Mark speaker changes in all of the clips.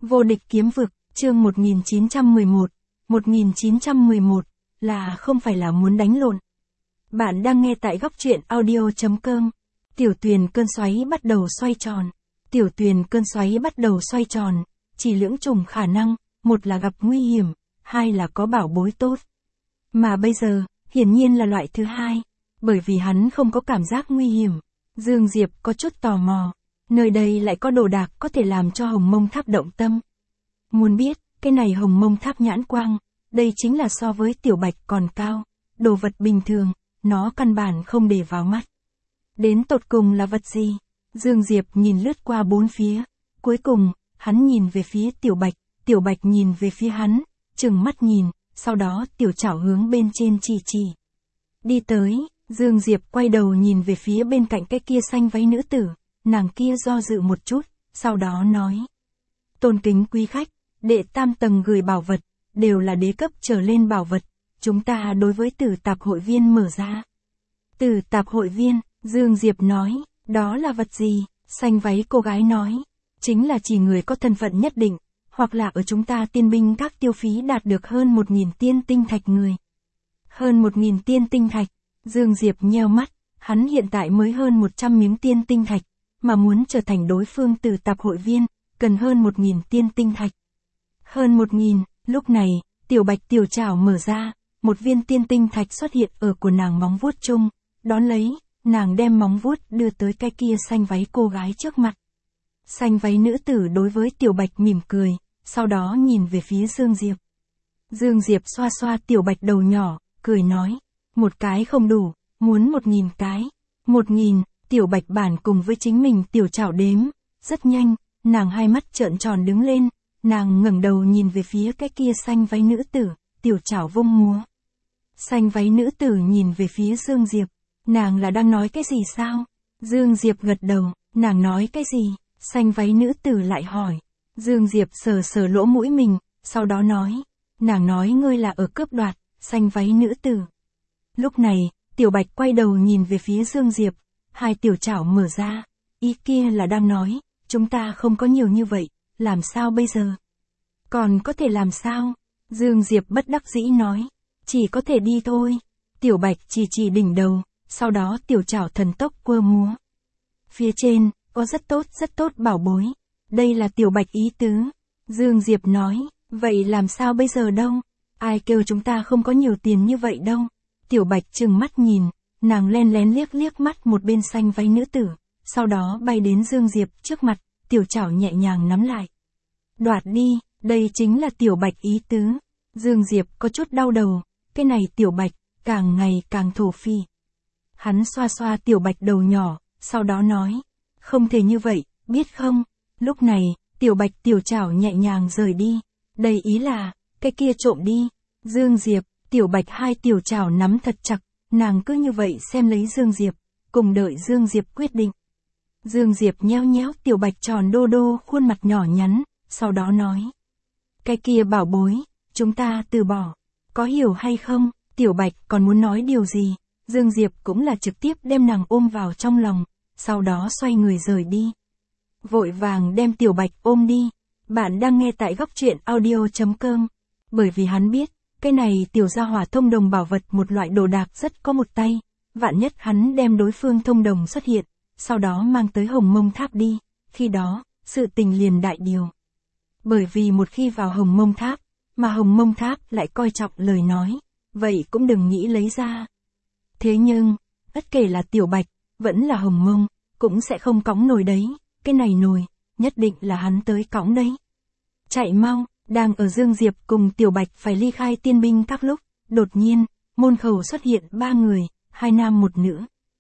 Speaker 1: Vô địch kiếm vực, chương 1911. 1911 là không phải là muốn đánh lộn. Bạn đang nghe tại góc truyện audio.com. Tiểu tuyền cơn xoáy bắt đầu xoay tròn. Tiểu tuyền cơn xoáy bắt đầu xoay tròn, chỉ lưỡng chủng khả năng, một là gặp nguy hiểm, hai là có bảo bối tốt. Mà bây giờ, hiển nhiên là loại thứ hai, bởi vì hắn không có cảm giác nguy hiểm. Dương Diệp có chút tò mò, nơi đây lại có đồ đạc có thể làm cho Hồng Mông Tháp động tâm. Muốn biết, cái này Hồng Mông Tháp nhãn quang, đây chính là so với Tiểu Bạch còn cao, đồ vật bình thường, nó căn bản không để vào mắt. Đến tột cùng là vật gì? Dương Diệp nhìn lướt qua bốn phía, cuối cùng, hắn nhìn về phía Tiểu Bạch nhìn về phía hắn, trừng mắt nhìn, sau đó Tiểu Chảo hướng bên trên chỉ. Đi tới, Dương Diệp quay đầu nhìn về phía bên cạnh cái kia xanh váy nữ tử, nàng kia do dự một chút, sau đó nói. Tôn kính quý khách, đệ tam tầng gửi bảo vật, đều là đế cấp trở lên bảo vật, chúng ta đối với tử tạp hội viên mở ra. Tử tạp hội viên, Dương Diệp nói, đó là vật gì? Xanh váy cô gái nói, chính là chỉ người có thân phận nhất định, hoặc là ở chúng ta tiên binh các tiêu phí đạt được hơn 1.000 tiên tinh thạch người. Hơn 1.000 tiên tinh thạch, Dương Diệp nheo mắt, hắn hiện tại mới hơn 100 miếng tiên tinh thạch, mà muốn trở thành đối phương tử tạp hội viên, cần hơn 1.000 tiên tinh thạch. Hơn 1.000, lúc này, Tiểu Bạch Tiểu Chảo mở ra, một viên tiên tinh thạch xuất hiện ở của nàng móng vuốt chung, đón lấy, nàng đem móng vuốt đưa tới cái kia xanh váy cô gái trước mặt. Xanh váy nữ tử đối với Tiểu Bạch mỉm cười, sau đó nhìn về phía Dương Diệp. Dương Diệp xoa xoa Tiểu Bạch đầu nhỏ, cười nói, một cái không đủ, muốn 1.000 cái. 1.000, Tiểu Bạch bản cùng với chính mình Tiểu Chảo đếm, rất nhanh, nàng hai mắt trợn tròn đứng lên, nàng ngẩng đầu nhìn về phía cái kia xanh váy nữ tử, Tiểu Chảo vung múa. Xanh váy nữ tử nhìn về phía Dương Diệp, nàng là đang nói cái gì sao? Dương Diệp gật đầu, nàng nói cái gì? Xanh váy nữ tử lại hỏi. Dương Diệp sờ sờ lỗ mũi mình, sau đó nói, nàng nói ngươi là ở cướp đoạt, xanh váy nữ tử. Lúc này, Tiểu Bạch quay đầu nhìn về phía Dương Diệp, hai Tiểu Chảo mở ra, ý kia là đang nói, chúng ta không có nhiều như vậy, làm sao bây giờ? Còn có thể làm sao? Dương Diệp bất đắc dĩ nói, chỉ có thể đi thôi. Tiểu Bạch chỉ đỉnh đầu, sau đó Tiểu Chảo thần tốc quơ múa. Phía trên, có rất tốt bảo bối. Đây là Tiểu Bạch ý tứ. Dương Diệp nói, vậy làm sao bây giờ đâu? Ai kêu chúng ta không có nhiều tiền như vậy đâu? Tiểu Bạch trừng mắt nhìn, nàng len lén liếc mắt một bên xanh váy nữ tử, sau đó bay đến Dương Diệp trước mặt, Tiểu Chảo nhẹ nhàng nắm lại. Đoạt đi, đây chính là Tiểu Bạch ý tứ. Dương Diệp có chút đau đầu, cái này Tiểu Bạch, càng ngày càng thổ phỉ. Hắn xoa xoa Tiểu Bạch đầu nhỏ, sau đó nói, không thể như vậy, biết không? Lúc này, Tiểu Bạch Tiểu Chảo nhẹ nhàng rời đi, đây ý là, cái kia trộm đi. Dương Diệp, Tiểu Bạch hai Tiểu Chảo nắm thật chặt, nàng cứ như vậy xem lấy Dương Diệp, cùng đợi Dương Diệp quyết định. Dương Diệp nhéo nhéo Tiểu Bạch tròn đô khuôn mặt nhỏ nhắn, sau đó nói, cái kia bảo bối, chúng ta từ bỏ, có hiểu hay không? Tiểu Bạch còn muốn nói điều gì, Dương Diệp cũng là trực tiếp đem nàng ôm vào trong lòng, sau đó xoay người rời đi. Vội vàng đem Tiểu Bạch ôm đi. Bạn đang nghe tại góc truyện audio.com. Bởi vì hắn biết, cái này Tiểu gia hỏa thông đồng bảo vật một loại đồ đạc rất có một tay, vạn nhất hắn đem đối phương thông đồng xuất hiện, sau đó mang tới Hồng Mông Tháp đi, khi đó, sự tình liền đại điều. Bởi vì một khi vào Hồng Mông Tháp, mà Hồng Mông Tháp lại coi trọng lời nói, vậy cũng đừng nghĩ lấy ra. Thế nhưng, bất kể là Tiểu Bạch, vẫn là Hồng Mông, cũng sẽ không cõng nồi đấy, cái này nồi, nhất định là hắn tới cõng đấy. Chạy mau, đang ở Dương Diệp cùng Tiểu Bạch phải ly khai tiên binh các lúc, đột nhiên, môn khẩu xuất hiện 3 người, 2 nam 1 nữ.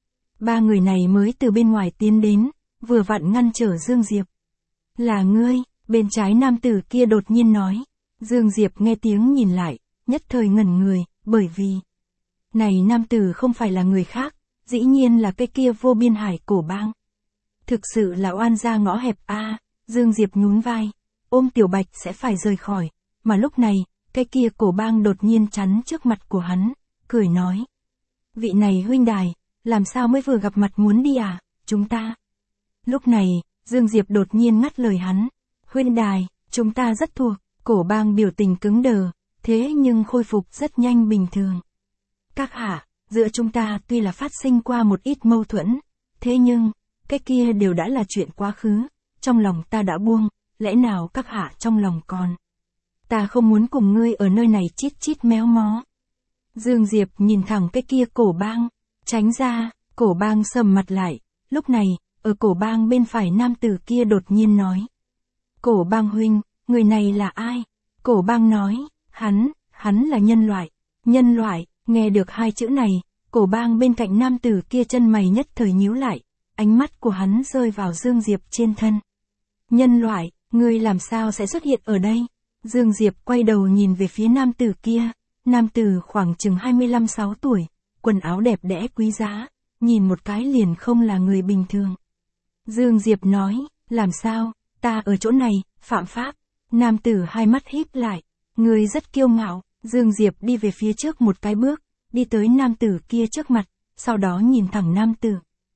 Speaker 1: 3 người này mới từ bên ngoài tiến đến, vừa vặn ngăn trở Dương Diệp. Là ngươi, bên trái nam tử kia đột nhiên nói. Dương Diệp nghe tiếng nhìn lại, nhất thời ngẩn người, bởi vì này nam tử không phải là người khác, dĩ nhiên là cái kia Vô Biên Hải Cổ Bang. Thực sự là oan gia ngõ hẹp a. Dương Diệp nhún vai, ôm Tiểu Bạch sẽ phải rời khỏi, mà lúc này, cái kia Cổ Bang đột nhiên chắn trước mặt của hắn, cười nói. Vị này huynh đài, làm sao mới vừa gặp mặt muốn đi à, chúng ta. Lúc này, Dương Diệp đột nhiên ngắt lời hắn, huynh đài, Chúng ta rất thuộc, Cổ Bang biểu tình cứng đờ, thế nhưng khôi phục rất nhanh bình thường. Các hạ, giữa chúng ta tuy là phát sinh qua một ít mâu thuẫn, thế nhưng, cái kia đều đã là chuyện quá khứ, trong lòng ta đã buông, lẽ nào các hạ trong lòng còn. Ta không muốn cùng ngươi ở nơi này chít chít méo mó. Dương Diệp nhìn thẳng cái kia Cổ Bang, tránh ra, Cổ Bang sầm mặt lại, lúc này, ở Cổ Bang bên phải nam tử kia đột nhiên nói. Cổ Bang huynh, người này là ai? Cổ Bang nói, hắn là nhân loại. Nhân loại, nghe được hai chữ này, Cổ Bang bên cạnh nam tử kia chân mày nhất thời nhíu lại, ánh mắt của hắn rơi vào Dương Diệp trên thân. Nhân loại, ngươi làm sao sẽ xuất hiện ở đây? Dương Diệp quay đầu nhìn về phía nam tử kia, nam tử khoảng chừng 25-6 tuổi, quần áo đẹp đẽ quý giá, nhìn một cái liền không là người bình thường. Dương Diệp nói, làm sao, ta ở chỗ này, phạm pháp. Nam tử hai mắt híp lại, người rất kiêu ngạo. Dương Diệp đi về phía trước một cái bước, đi tới nam tử kia trước mặt, sau đó nhìn thẳng nam tử.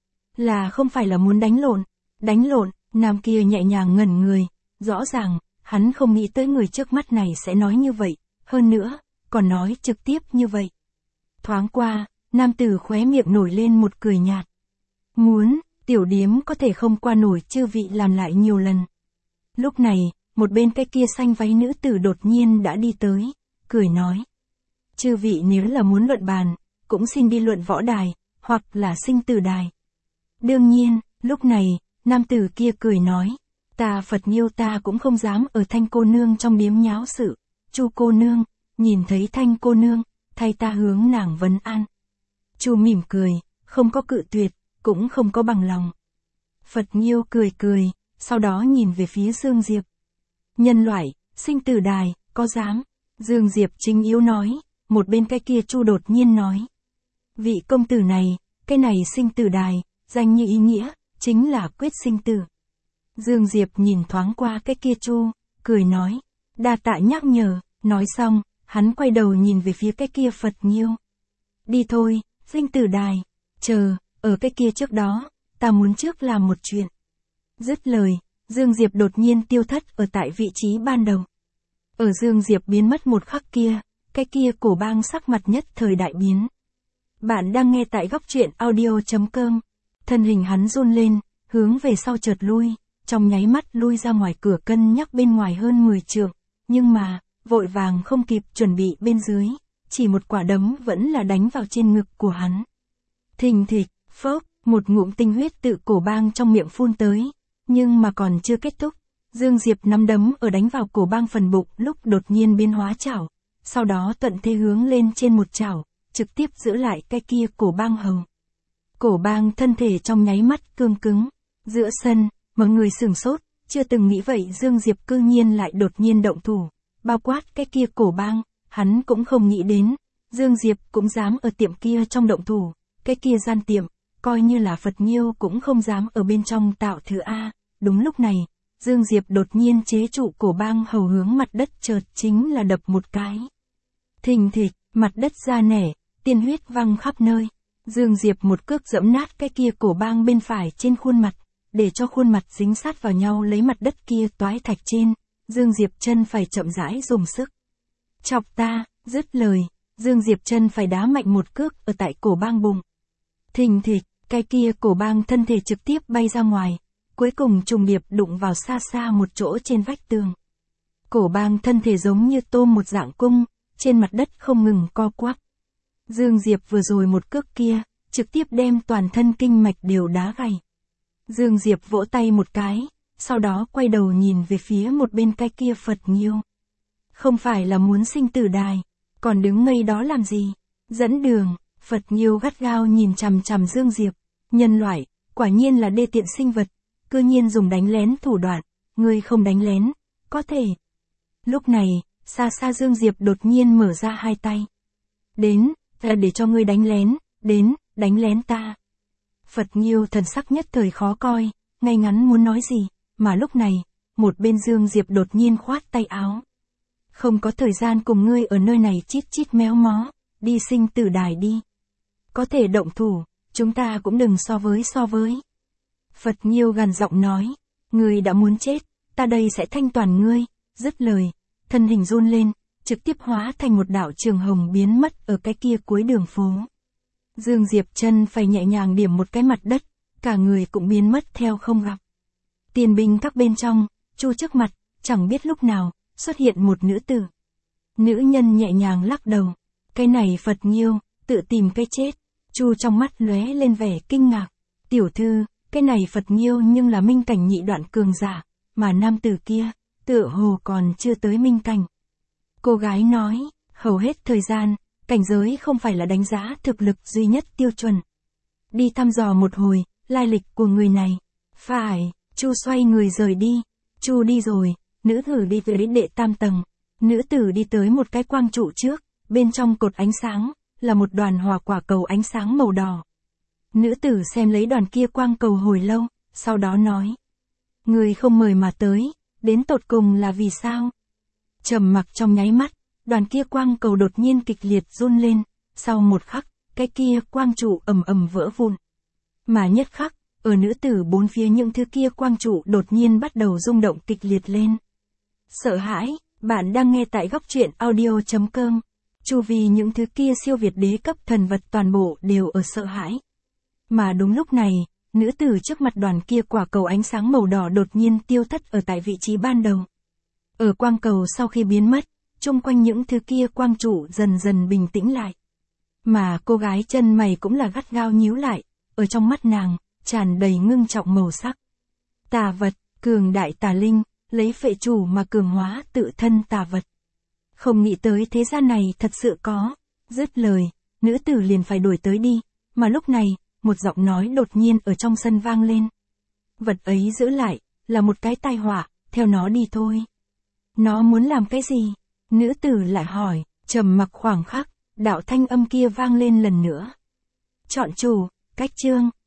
Speaker 1: Là không phải là muốn đánh lộn, nam kia nhẹ nhàng ngẩn người, rõ ràng, hắn không nghĩ tới người trước mắt này sẽ nói như vậy, hơn nữa, còn nói trực tiếp như vậy. Thoáng qua, nam tử khóe miệng nổi lên một cười nhạt. Muốn, tiểu điếm có thể không qua nổi chư vị làm lại nhiều lần. Lúc này, một bên cái kia xanh váy nữ tử đột nhiên đã đi tới, cười nói. Chư vị nếu là muốn luận bàn, cũng xin đi luận võ đài, hoặc là sinh tử đài. Đương nhiên, lúc này, nam tử kia cười nói. Ta Phật Nhiêu ta cũng không dám ở Thanh cô nương trong điếm nháo sự. Chu cô nương, nhìn thấy Thanh cô nương, thay ta hướng nàng vấn an. Chu mỉm cười, không có cự tuyệt, cũng không có bằng lòng. Phật Nhiêu cười, sau đó nhìn về phía Dương Diệp. Nhân loại, sinh tử đài, có dám? Dương Diệp chính yếu nói, một bên cái kia Chu đột nhiên nói. Vị công tử này, cái này sinh tử đài, danh như ý nghĩa, chính là quyết sinh tử. Dương Diệp nhìn thoáng qua cái kia Chu, cười nói, đa tạ nhắc nhở, nói xong, hắn quay đầu nhìn về phía cái kia Phật Nhiêu. Đi thôi, sinh tử đài, chờ, ở cái kia trước đó, ta muốn trước làm một chuyện. Dứt lời, Dương Diệp đột nhiên tiêu thất ở tại vị trí ban đầu. Ở Dương Diệp biến mất một khắc kia, cái kia Cổ Bang sắc mặt nhất thời đại biến. Bạn đang nghe tại góc truyện audio.com. Thân hình hắn run lên, hướng về sau chợt lui, trong nháy mắt lui ra ngoài cửa cân nhắc bên ngoài hơn 10 trượng, nhưng mà, vội vàng không kịp chuẩn bị bên dưới, chỉ một quả đấm vẫn là đánh vào trên ngực của hắn. Thình thịch, phốc, một ngụm tinh huyết tự Cổ Bang trong miệng phun tới, nhưng mà còn chưa kết thúc, Dương Diệp nắm đấm ở đánh vào Cổ Bang phần bụng lúc đột nhiên biến hóa chảo, sau đó thuận thế hướng lên trên một chảo, trực tiếp giữ lại cái kia Cổ Bang hầu. Cổ Bang thân thể trong nháy mắt cương cứng, giữa sân, mọi người sửng sốt, chưa từng nghĩ vậy Dương Diệp cư nhiên lại đột nhiên động thủ, bao quát cái kia Cổ Bang, hắn cũng không nghĩ đến, Dương Diệp cũng dám ở tiệm kia trong động thủ, cái kia gian tiệm, coi như là Phật Nhiêu cũng không dám ở bên trong tạo thứ A. Đúng lúc này, Dương Diệp đột nhiên chế trụ Cổ Bang hầu hướng mặt đất chợt chính là đập một cái. Thình thịch, mặt đất ra nẻ, tiên huyết văng khắp nơi. Dương Diệp một cước dẫm nát cái kia Cổ Bang bên phải trên khuôn mặt, để cho khuôn mặt dính sát vào nhau lấy mặt đất kia toái thạch trên. Dương Diệp chân phải chậm rãi dùng sức. Chọc ta, dứt lời, Dương Diệp chân phải đá mạnh một cước ở tại Cổ Bang bụng. Thình thịch, cái kia Cổ Bang thân thể trực tiếp bay ra ngoài, cuối cùng trùng điệp đụng vào xa xa một chỗ trên vách tường. Cổ Bang thân thể giống như tôm một dạng cung, trên mặt đất không ngừng co quắp. Dương Diệp vừa rồi một cước kia, trực tiếp đem toàn thân kinh mạch đều đá gãy. Dương Diệp vỗ tay một cái, sau đó quay đầu nhìn về phía một bên cái kia Phật Nhiêu. Không phải là muốn sinh tử đài, còn đứng ngây đó làm gì? Dẫn đường, Phật Nhiêu gắt gao nhìn chằm chằm Dương Diệp. Nhân loại, quả nhiên là đê tiện sinh vật, cư nhiên dùng đánh lén thủ đoạn, ngươi không đánh lén, có thể. Lúc này, xa xa Dương Diệp đột nhiên mở ra hai tay. Đến, ta để cho ngươi đánh lén, đến, đánh lén ta. Phật Nhiêu thần sắc nhất thời khó coi, ngay ngắn muốn nói gì, mà lúc này, một bên Dương Diệp đột nhiên khoát tay áo. Không có thời gian cùng ngươi ở nơi này chít chít méo mó, đi sinh tử đài đi. Có thể động thủ, chúng ta cũng đừng so với. Phật Nhiêu gằn giọng nói, ngươi đã muốn chết, ta đây sẽ thanh toàn ngươi, Dứt lời, thân hình run lên, trực tiếp hóa thành một đạo trường hồng biến mất ở cái kia cuối đường phố. Dương Diệp chân phải nhẹ nhàng điểm một cái mặt đất, cả người cũng biến mất theo không gặp. Tiền binh các bên trong, Chu trước mặt, chẳng biết lúc nào, xuất hiện một nữ tử. Nữ nhân nhẹ nhàng lắc đầu. Cái này Phật Nghiêu, tự tìm cái chết. Chu trong mắt lóe lên vẻ kinh ngạc. Tiểu thư, cái này Phật Nghiêu nhưng là minh cảnh nhị đoạn cường giả, mà nam tử kia, tựa hồ còn chưa tới minh cảnh. Cô gái nói, hầu hết thời gian, cảnh giới không phải là đánh giá thực lực duy nhất tiêu chuẩn. Đi thăm dò một hồi, lai lịch của người này. Phải, Chu xoay người rời đi. Chu đi rồi, nữ tử đi về đến đệ tam tầng. Nữ tử đi tới một cái quang trụ trước, bên trong cột ánh sáng, là một đoàn hỏa quả cầu ánh sáng màu đỏ. Nữ tử xem lấy đoàn kia quang cầu hồi lâu, sau đó nói. Người không mời mà tới, đến tột cùng là vì sao? Trầm mặc trong nháy mắt, đoàn kia quang cầu đột nhiên kịch liệt run lên, sau một khắc, cái kia quang trụ ầm ầm vỡ vụn. Mà nhất khắc, ở nữ tử bốn phía những thứ kia quang trụ đột nhiên bắt đầu rung động kịch liệt lên. Sợ hãi, bạn đang nghe tại góc truyện audio.com. Chu vi những thứ kia siêu việt đế cấp thần vật toàn bộ đều ở sợ hãi. Mà đúng lúc này, nữ tử trước mặt đoàn kia quả cầu ánh sáng màu đỏ đột nhiên tiêu thất ở tại vị trí ban đầu. Ở quang cầu sau khi biến mất, chung quanh những thứ kia quang trụ dần dần bình tĩnh lại. Mà cô gái chân mày cũng là gắt gao nhíu lại, ở trong mắt nàng, tràn đầy ngưng trọng màu sắc. Tà vật, cường đại tà linh, lấy phệ chủ mà cường hóa tự thân tà vật. Không nghĩ tới thế gian này thật sự có. Dứt lời, nữ tử liền phải đuổi tới đi, mà lúc này, một giọng nói đột nhiên ở trong sân vang lên. Vật ấy giữ lại, là một cái tai họa, theo nó đi thôi. Nó muốn làm cái gì? Nữ tử lại hỏi, trầm mặc khoảng khắc, đạo thanh âm kia vang lên lần nữa. Chọn chủ, cách chương.